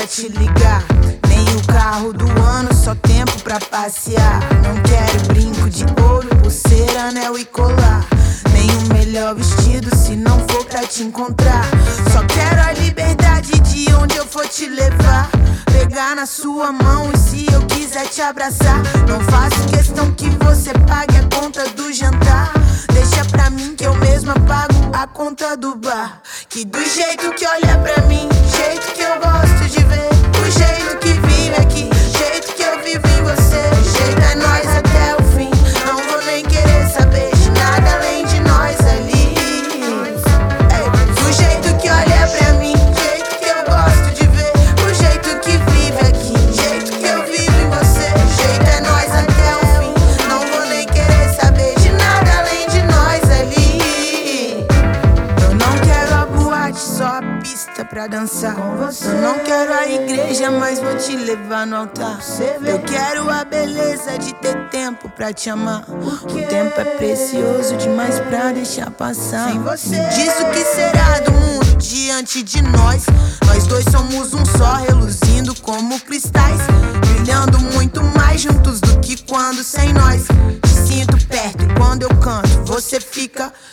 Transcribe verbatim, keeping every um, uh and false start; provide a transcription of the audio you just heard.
te ligar. Nem o carro do ano, só tempo pra passear. Não quero brinco de ouro, pulseira, anel e colar. Nem o melhor vestido se não for pra te encontrar. Só quero a liberdade de onde eu for te levar. Pegar na sua mão e se eu quiser te abraçar. Não faço questão que você pague a conta do jantar. Deixa pra mim que eu mesma pago a conta do bar. Que do jeito que olha pra mim, jeito que eu gosto de ver, o jeito que vive aqui, jeito que eu vivo em você. Jeito é nós até o fim, não vou nem querer saber de nada além de nós ali. É, do jeito que olha pra mim, jeito que eu gosto de ver, o jeito que vive aqui, jeito que eu vivo em você. Jeito é nós até o fim, não vou nem querer saber de nada além de nós ali. Eu não quero a boate, só a pista pra dançar com você. Eu não quero a igreja, mas vou te levar no altar. Eu quero a beleza de ter tempo pra te amar. O tempo é precioso demais pra deixar passar. Sem você, me diz o que será do mundo diante de nós. Nós dois somos um só, reluzindo como cristais, brilhando muito mais juntos do que quando sem nós. Te sinto perto e quando eu canto você fica